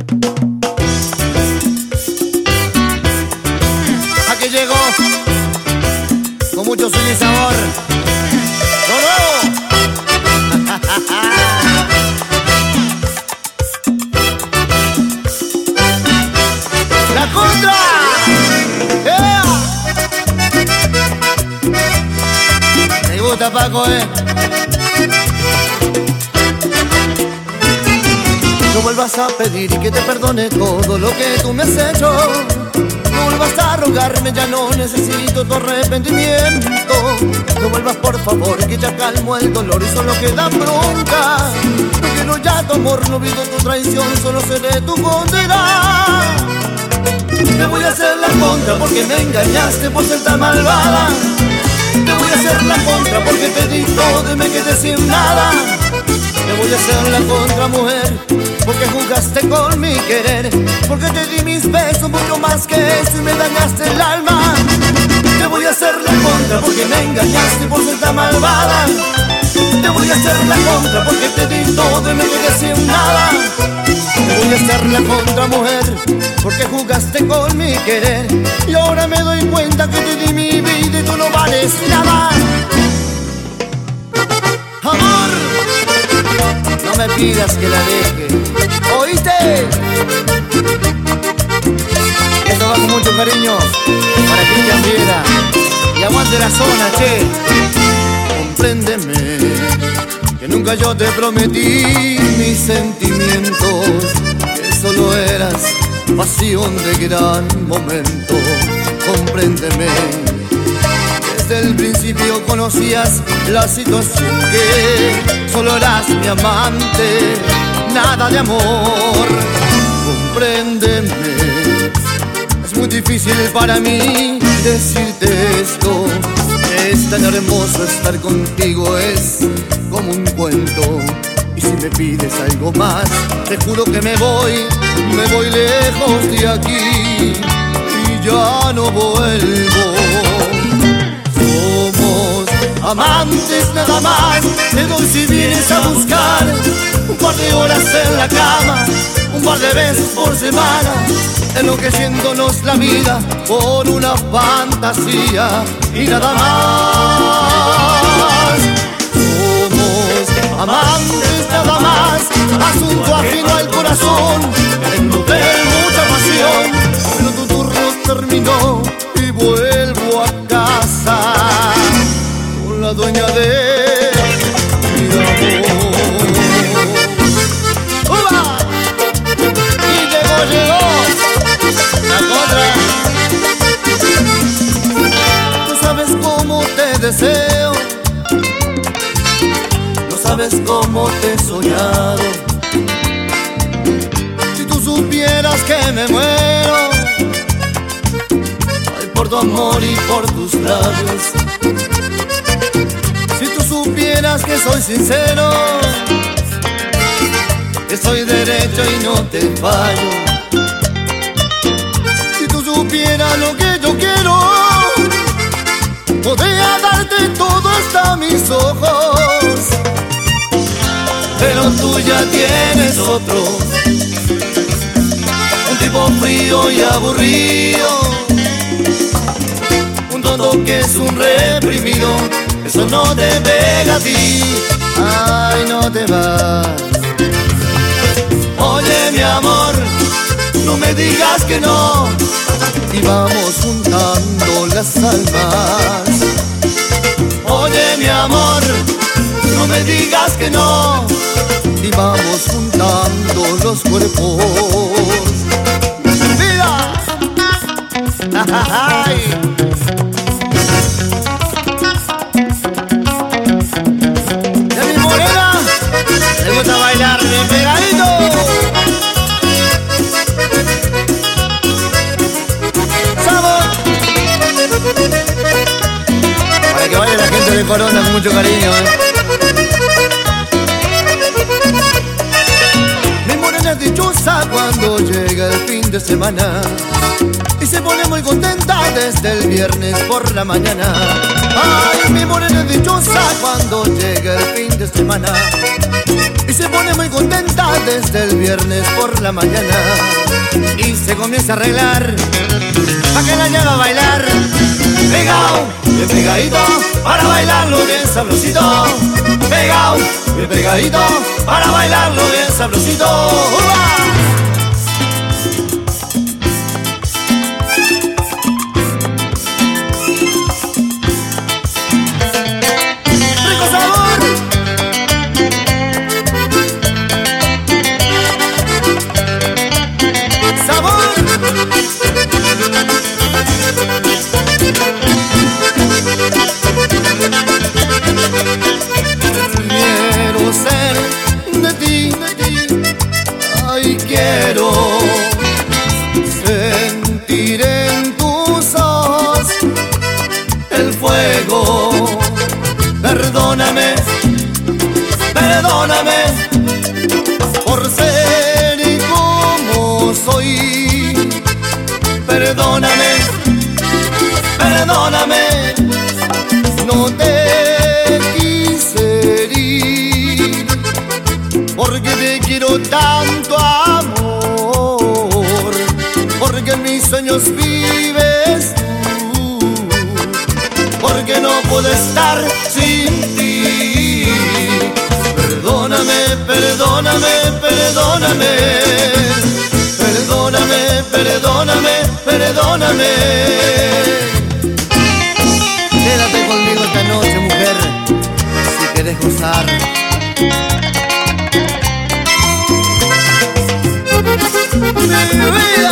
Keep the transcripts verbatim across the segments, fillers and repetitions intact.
Aquí llegó con mucho swing y sabor. ¡Lo nuevo! ¡La contra! ¡Yeah! Me gusta, Paco, eh. No vuelvas a pedir y que te perdone todo lo que tú me has hecho. No vuelvas a rogarme, ya no necesito tu arrepentimiento. No vuelvas, por favor, que ya calmo el dolor y solo queda bronca. No quiero ya tu amor, no vivo tu traición, solo seré tu condena. Te voy a hacer la contra porque me engañaste por ser tan malvada. Te voy a hacer la contra porque te di todo y me quedé sin nada. Te voy a hacer la contra, mujer, porque jugaste con mi querer, porque te di mis besos mucho más que eso y me dañaste el alma. Te voy a hacer la contra porque me engañaste por ser tan malvada. Te voy a hacer la contra porque te di todo y me quedé sin nada. Te voy a hacer la contra, mujer, porque jugaste con mi querer y ahora me doy cuenta que te di mi vida y tú no vales nada. Amor, no me pidas que la deje, ¿oíste? Esto va con mucho cariño para Cristian Viera y aguante la zona, che. Compréndeme que nunca yo te prometí mis sentimientos, que solo eras pasión de gran momento. Compréndeme, desde el principio conocías la situación, que solo eras mi amante, nada de amor. Compréndeme, es muy difícil para mí decirte esto. Es tan hermoso estar contigo, es como un cuento. Y si me pides algo más, te juro que me voy, me voy lejos de aquí y ya no vuelvo. Somos amantes nada más, te doy si vienes a buscar un par de horas en la cama, un par de veces por semana, enloqueciéndonos la vida por una fantasía y nada más. Somos amantes nada más, asunto ajeno al corazón, en tu hotel mucha pasión, pero tu turno terminó y vuelvo a casa con la dueña de mi amor. ¡Uba! Y llegó, llegó la contra. Tú sabes cómo te deseo, no sabes cómo te he soñado. Si tú supieras que me muero, ay, por tu amor y por tus labios. Si tú supieras que soy sincero, que soy derecho y no te fallo. Si tú supieras lo que yo quiero, podría darte todo hasta mis ojos. Pero tú ya tienes otro, un tipo frío y aburrido, un tonto que es un reprimido. Eso no te pega a ti, ay, no te vas. Oye, mi amor, no me digas que no, y vamos juntando las almas. Oye, mi amor, no me digas que no, y vamos juntando los cuerpos. ¡Vida! ¡Ay! Y a mi morena le gusta bailar bien pegadito. ¡Sabor! Para que baile la gente de Corona con mucho cariño, ¿eh? Mi morena dichosa cuando llega el fin de semana y se pone muy contenta desde el viernes por la mañana. Ay, mi morena dichosa cuando llega el fin de semana y se pone muy contenta desde el viernes por la mañana y se comienza a arreglar pa' que la lleva a bailar. Pegao, bien pegadito, para bailarlo bien sabrosito. Pegao, bien pegadito, para bailarlo bien sabrosito. ¡Uva! Quiero ser de ti, de ti. Ay, quiero sentir en tus ojos el fuego. Perdóname, perdóname por ser y como soy. Perdóname, perdóname, no te quise herir, porque te quiero tanto, amor, porque en mis sueños vives tú, porque no puedo estar sin ti. Perdóname, perdóname, perdóname, perdóname, perdóname, perdóname. Quédate conmigo esta noche, mujer, si quieres gozar. ¡Mi vida!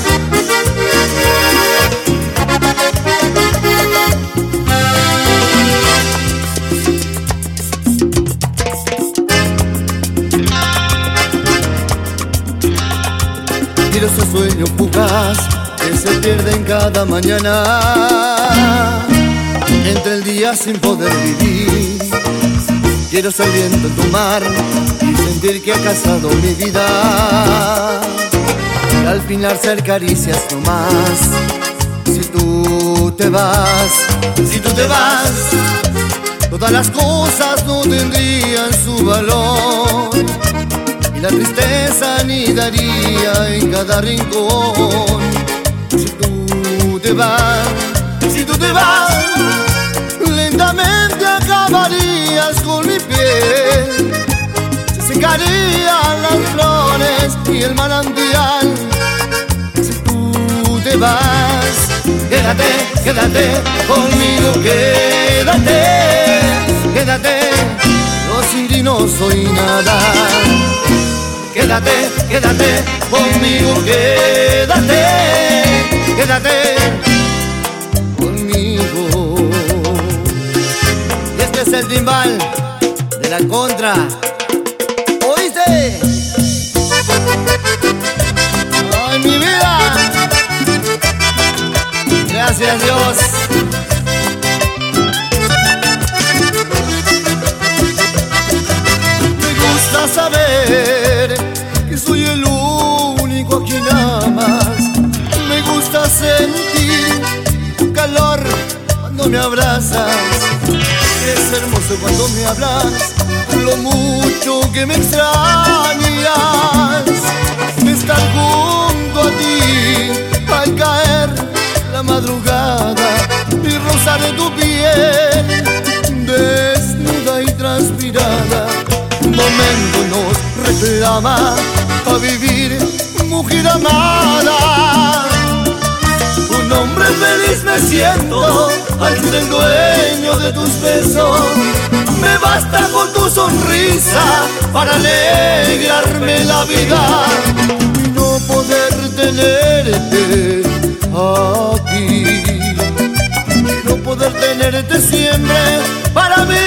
Quiero ese sueño fugaz que se pierde en cada mañana, entre el día sin poder vivir. Quiero ser viento en tu mar y sentir que ha casado mi vida, y al final ser caricias no más. Si tú te vas, si tú te vas, todas las cosas no tendrían su valor, y la tristeza anidaría en cada rincón. Si tú te vas, si tú te vas, lentamente acabarías con mi piel, se secarían las flores y el manantial. Si tú te vas, quédate, quédate conmigo, quédate, quédate, yo sin ti no soy nada. Quédate, quédate conmigo, quédate, quédate conmigo. Y este es el timbal de la contra. ¿Oíste? ¡Ay, mi vida! Gracias, Dios. Me gusta saber que soy el único a quien amas. Me gusta sentir tu calor cuando me abrazas. Es hermoso cuando me hablas, lo mucho que me extrañas. Estar junto a ti al caer la madrugada y rozar tu piel desnuda y transpirada. Un momento nos reclama a vivir, mujer amada. Un hombre feliz me siento al ser el dueño de tus besos. Me basta con tu sonrisa para alegrarme la vida y no poder tenerte aquí, y no poder tenerte siempre para mí.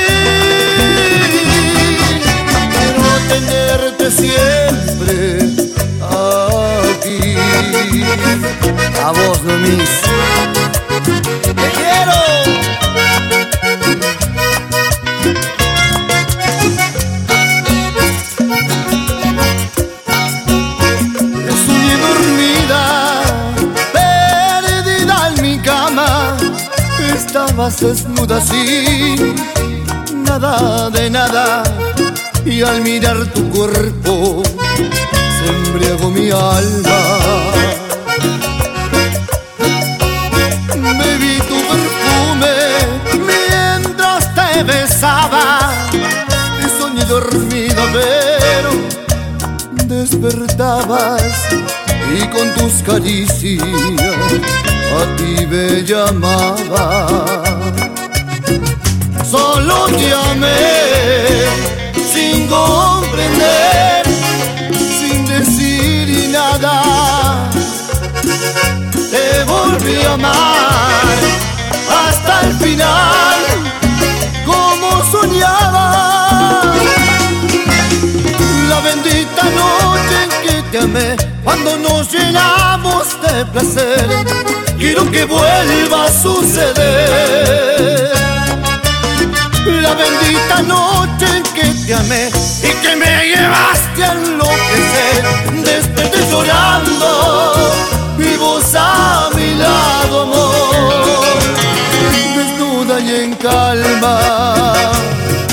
Tenerte siempre aquí. A vos, Nomis, te quiero. estabas desnuda sin nada de nada, y al mirar tu cuerpo se embriagó mi alma. Bebí tu perfume mientras te besaba y soñé dormida, pero despertabas y con tus caricias a ti me llamaba. Solo llamé sin comprender, sin decir nada. Te volví a amar hasta el final, como soñaba. La bendita noche en que te amé, cuando nos llenamos de placer, quiero que vuelva a suceder. La bendita noche en que te amé y que me llevaste a enloquecer, desperté llorando y vos a mi lado, amor, desnuda y en calma.